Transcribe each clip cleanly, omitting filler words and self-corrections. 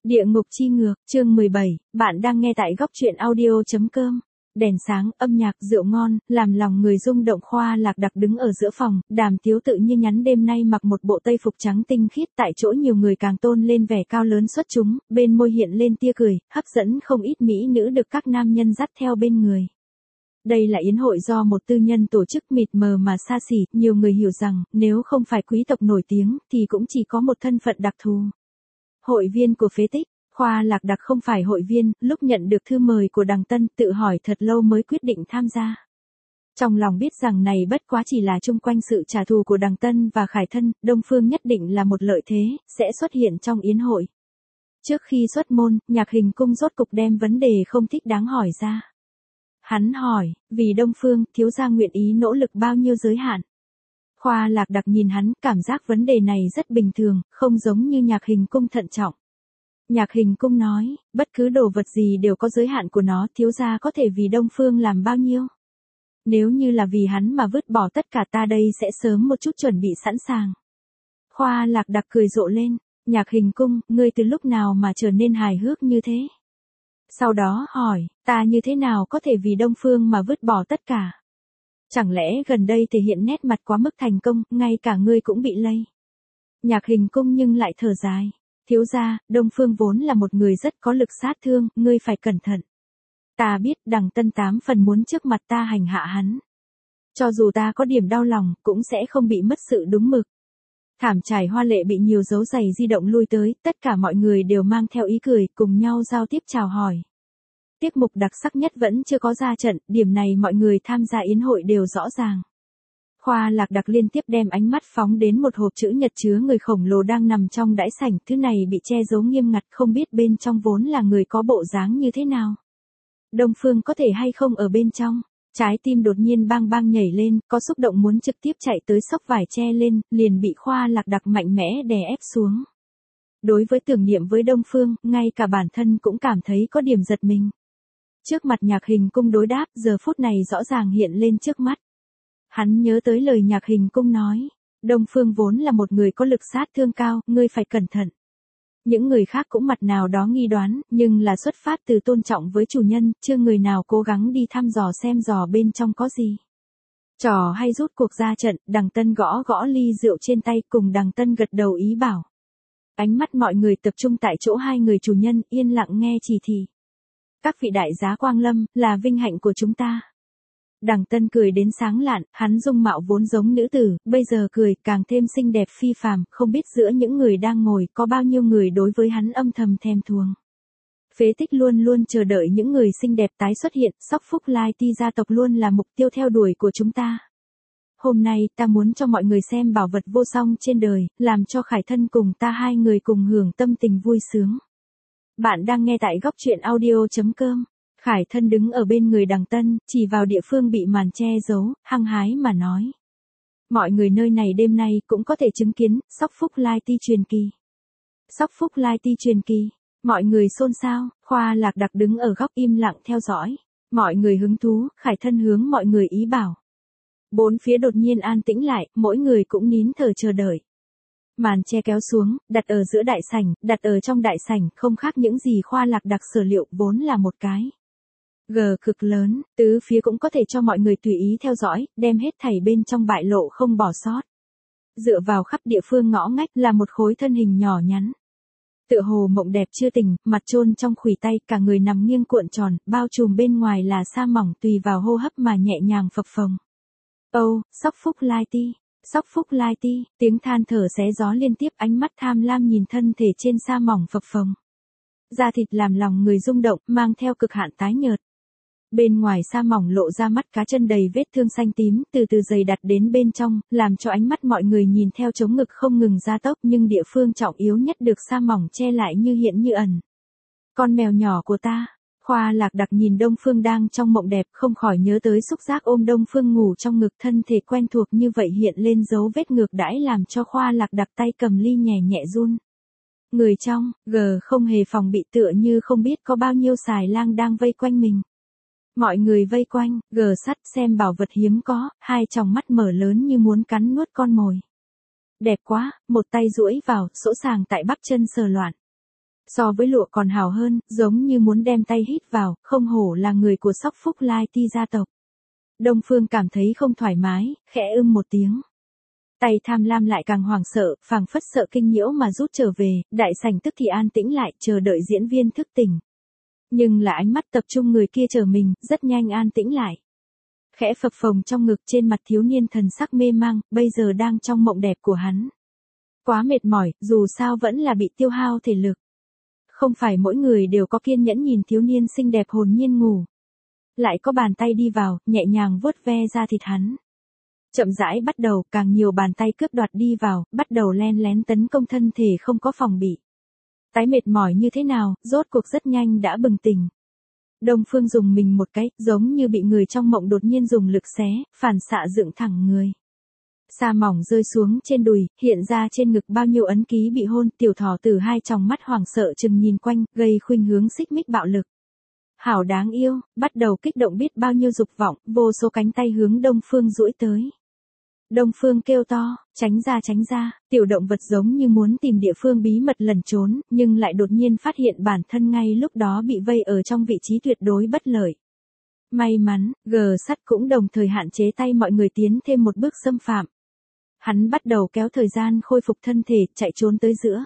Địa ngục chi ngược, chương 17, bạn đang nghe tại góc truyện audio.com. Đèn sáng, âm nhạc, rượu ngon, làm lòng người rung động. Khoa Lạc Đặc đứng ở giữa phòng, Đàm Tiếu tự như nhắn đêm nay mặc một bộ tây phục trắng tinh khiết, tại chỗ nhiều người càng tôn lên vẻ cao lớn xuất chúng, bên môi hiện lên tia cười, hấp dẫn không ít mỹ nữ được các nam nhân dắt theo bên người. Đây là yến hội do một tư nhân tổ chức mịt mờ mà xa xỉ, nhiều người hiểu rằng, nếu không phải quý tộc nổi tiếng, thì cũng chỉ có một thân phận đặc thù. Hội viên của phế tích. Khoa Lạc Đặc không phải hội viên, lúc nhận được thư mời của Đằng Tân, tự hỏi thật lâu mới quyết định tham gia. Trong lòng biết rằng này bất quá chỉ là chung quanh sự trả thù của Đằng Tân và Khải Thân, Đông Phương nhất định là một lợi thế, sẽ xuất hiện trong yến hội. Trước khi xuất môn, Nhạc Hình Cung rốt cục đem vấn đề không thích đáng hỏi ra. Hắn hỏi, vì Đông Phương, thiếu gia nguyện ý nỗ lực bao nhiêu giới hạn? Khoa Lạc Đặc nhìn hắn, cảm giác vấn đề này rất bình thường, không giống như Nhạc Hình Cung thận trọng. Nhạc Hình Cung nói, bất cứ đồ vật gì đều có giới hạn của nó, thiếu gia có thể vì Đông Phương làm bao nhiêu? Nếu như là vì hắn mà vứt bỏ tất cả, ta đây sẽ sớm một chút chuẩn bị sẵn sàng. Khoa Lạc Đặc cười rộ lên, Nhạc Hình Cung, ngươi từ lúc nào mà trở nên hài hước như thế? Sau đó hỏi, ta như thế nào có thể vì Đông Phương mà vứt bỏ tất cả? Chẳng lẽ gần đây thể hiện nét mặt quá mức thành công, ngay cả ngươi cũng bị lây? Nhạc Hình Cung nhưng lại thở dài. Thiếu gia, Đông Phương vốn là một người rất có lực sát thương, ngươi phải cẩn thận. Ta biết Đằng Tân 8 phần muốn trước mặt ta hành hạ hắn. Cho dù ta có điểm đau lòng, cũng sẽ không bị mất sự đúng mực. Thảm trải hoa lệ bị nhiều dấu giày di động lui tới, tất cả mọi người đều mang theo ý cười, cùng nhau giao tiếp chào hỏi. Tiết mục đặc sắc nhất vẫn chưa có ra trận, điểm này mọi người tham gia yến hội đều rõ ràng. Khoa Lạc Đặc liên tiếp đem ánh mắt phóng đến một hộp chữ nhật chứa người khổng lồ đang nằm trong đãi sảnh, thứ này bị che giấu nghiêm ngặt, không biết bên trong vốn là người có bộ dáng như thế nào. Đông Phương có thể hay không ở bên trong? Trái tim đột nhiên bang bang nhảy lên, có xúc động muốn trực tiếp chạy tới xốc vải che lên, liền bị Khoa Lạc Đặc mạnh mẽ đè ép xuống. Đối với tưởng niệm với Đông Phương, ngay cả bản thân cũng cảm thấy có điểm giật mình. Trước mặt Nhạc Hình Cung đối đáp, giờ phút này rõ ràng hiện lên trước mắt. Hắn nhớ tới lời Nhạc Hình Cung nói, Đông Phương vốn là một người có lực sát thương cao, ngươi phải cẩn thận. Những người khác cũng mặt nào đó nghi đoán, nhưng là xuất phát từ tôn trọng với chủ nhân, chưa người nào cố gắng đi thăm dò xem dò bên trong có gì. Trò hay rút cuộc ra trận, Đằng Tân gõ gõ ly rượu trên tay, cùng Đằng Tân gật đầu ý bảo. Ánh mắt mọi người tập trung tại chỗ hai người chủ nhân, yên lặng nghe chỉ thị. Các vị đại giá quang lâm, là vinh hạnh của chúng ta. Đằng Tân cười đến sáng lạn, hắn dung mạo vốn giống nữ tử, bây giờ cười càng thêm xinh đẹp phi phàm, không biết giữa những người đang ngồi có bao nhiêu người đối với hắn âm thầm thèm thuồng. Phế tích luôn luôn chờ đợi những người xinh đẹp tái xuất hiện, Sóc Phúc Lai Ti gia tộc luôn là mục tiêu theo đuổi của chúng ta. Hôm nay ta muốn cho mọi người xem bảo vật vô song trên đời, làm cho Khải Thân cùng ta hai người cùng hưởng tâm tình vui sướng. Bạn đang nghe tại góc truyện audio.com. Khải Thân đứng ở bên người Đằng Tân, chỉ vào địa phương bị màn che giấu, hăng hái mà nói. Mọi người nơi này đêm nay cũng có thể chứng kiến, Sóc Phúc Lai Ti truyền kỳ. Sóc Phúc Lai Ti truyền kỳ. Mọi người xôn xao, Khoa Lạc Đặc đứng ở góc im lặng theo dõi. Mọi người hứng thú, Khải Thân hướng mọi người ý bảo. Bốn phía đột nhiên an tĩnh lại, mỗi người cũng nín thở chờ đợi. Màn che kéo xuống, đặt ở giữa đại sảnh, đặt ở trong đại sảnh, không khác những gì Khoa Lạc Đặc sở liệu, vốn là một cái cực lớn, tứ phía cũng có thể cho mọi người tùy ý theo dõi, đem hết thảy bên trong bại lộ không bỏ sót. Dựa vào khắp địa phương ngõ ngách là một khối thân hình nhỏ nhắn. Tựa hồ mộng đẹp chưa tỉnh, mặt chôn trong khuỷu tay, cả người nằm nghiêng cuộn tròn, bao trùm bên ngoài là sa mỏng tùy vào hô hấp mà nhẹ nhàng phập phồng. Âu, Sóc Phúc Lai Ti, Sóc Phúc Lai Ti, tiếng than thở xé gió liên tiếp, ánh mắt tham lam nhìn thân thể trên sa mỏng phập phồng. Da thịt làm lòng người rung động, mang theo cực hạn tái nhợt. Bên ngoài sa mỏng lộ ra mắt cá chân đầy vết thương xanh tím, từ từ dày đặt đến bên trong, làm cho ánh mắt mọi người nhìn theo chống ngực không ngừng gia tốc, nhưng địa phương trọng yếu nhất được sa mỏng che lại như hiện như ẩn. Con mèo nhỏ của ta. Khoa Lạc Đặc nhìn Đông Phương đang trong mộng đẹp, không khỏi nhớ tới xúc giác ôm Đông Phương ngủ trong ngực, thân thể quen thuộc như vậy hiện lên dấu vết ngược đãi, làm cho Khoa Lạc Đặc tay cầm ly nhẹ nhẹ run. Người trong, không hề phòng bị, tựa như không biết có bao nhiêu xài lang đang vây quanh mình. Mọi người vây quanh, sắt xem bảo vật hiếm có, hai tròng mắt mở lớn như muốn cắn nuốt con mồi. Đẹp quá, một tay duỗi vào, sỗ sàng tại bắp chân sờ loạn. So với lụa còn hào hơn, giống như muốn đem tay hít vào, không hổ là người của Sóc Phúc Lai Ti gia tộc. Đông Phương cảm thấy không thoải mái, khẽ một tiếng. Tay tham lam lại càng hoảng sợ, phảng phất sợ kinh nhiễu mà rút trở về, đại sảnh tức thì an tĩnh lại, chờ đợi diễn viên thức tỉnh. Nhưng là ánh mắt tập trung người kia chờ mình, rất nhanh an tĩnh lại. Khẽ phập phồng trong ngực, trên mặt thiếu niên thần sắc mê mang, bây giờ đang trong mộng đẹp của hắn. Quá mệt mỏi, dù sao vẫn là bị tiêu hao thể lực. Không phải mỗi người đều có kiên nhẫn nhìn thiếu niên xinh đẹp hồn nhiên ngủ. Lại có bàn tay đi vào, nhẹ nhàng vuốt ve da thịt hắn. Chậm rãi bắt đầu, càng nhiều bàn tay cướp đoạt đi vào, bắt đầu len lén tấn công thân thể không có phòng bị. Tái mệt mỏi như thế nào, rốt cuộc rất nhanh đã bừng tỉnh. Đông Phương dùng mình một cái, giống như bị người trong mộng đột nhiên dùng lực xé, phản xạ dựng thẳng người. Sa mỏng rơi xuống trên đùi, hiện ra trên ngực bao nhiêu ấn ký bị hôn, tiểu thỏ tử hai tròng mắt hoảng sợ chừng nhìn quanh, gây khuynh hướng xích mích bạo lực. Hảo đáng yêu, bắt đầu kích động biết bao nhiêu dục vọng, vô số cánh tay hướng Đông Phương duỗi tới. Đông Phương kêu to, tránh ra, tiểu động vật giống như muốn tìm địa phương bí mật lẩn trốn, nhưng lại đột nhiên phát hiện bản thân ngay lúc đó bị vây ở trong vị trí tuyệt đối bất lợi. May mắn, G-sắt cũng đồng thời hạn chế tay mọi người tiến thêm một bước xâm phạm. Hắn bắt đầu kéo thời gian khôi phục thân thể, chạy trốn tới giữa.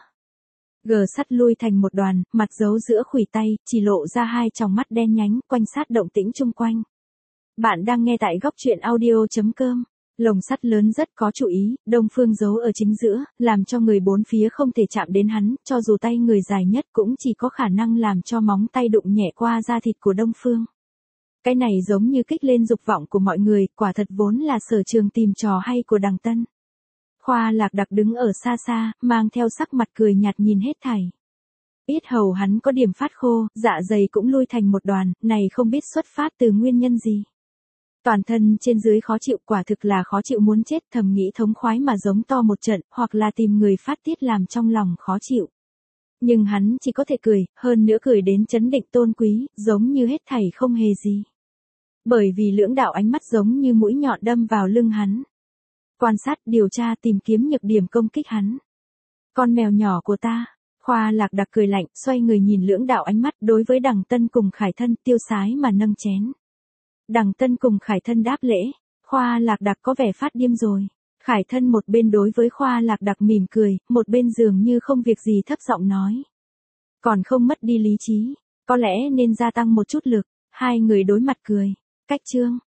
G-sắt lui thành một đoàn, mặt giấu giữa khuỷu tay, chỉ lộ ra hai tròng mắt đen nhánh, quanh sát động tĩnh chung quanh. Bạn đang nghe tại góc truyện audio.com. Lồng sắt lớn rất có chú ý, Đông Phương giấu ở chính giữa, làm cho người bốn phía không thể chạm đến hắn, cho dù tay người dài nhất cũng chỉ có khả năng làm cho móng tay đụng nhẹ qua da thịt của Đông Phương. Cái này giống như kích lên dục vọng của mọi người, quả thật vốn là sở trường tìm trò hay của Đằng Tân. Khoa Lạc Đặc đứng ở xa xa, mang theo sắc mặt cười nhạt nhìn hết thảy. Yết hầu hắn có điểm phát khô, dạ dày cũng lui thành một đoàn, này không biết xuất phát từ nguyên nhân gì. Toàn thân trên dưới khó chịu, quả thực là khó chịu muốn chết, thầm nghĩ thống khoái mà giống to một trận, hoặc là tìm người phát tiết làm trong lòng khó chịu. Nhưng hắn chỉ có thể cười, hơn nữa cười đến chấn định tôn quý, giống như hết thảy không hề gì. Bởi vì lưỡng đạo ánh mắt giống như mũi nhọn đâm vào lưng hắn. Quan sát, điều tra, tìm kiếm nhược điểm công kích hắn. Con mèo nhỏ của ta. Khoa Lạc Đặc cười lạnh, xoay người nhìn lưỡng đạo ánh mắt, đối với Đằng Tân cùng Khải Thân, tiêu sái mà nâng chén. Đằng Tân cùng Khải Thân đáp lễ, Khoa Lạc Đặc có vẻ phát điên rồi. Khải Thân một bên đối với Khoa Lạc Đặc mỉm cười, một bên dường như không việc gì thấp giọng nói. Còn không mất đi lý trí, có lẽ nên gia tăng một chút lực, hai người đối mặt cười. Cách chương.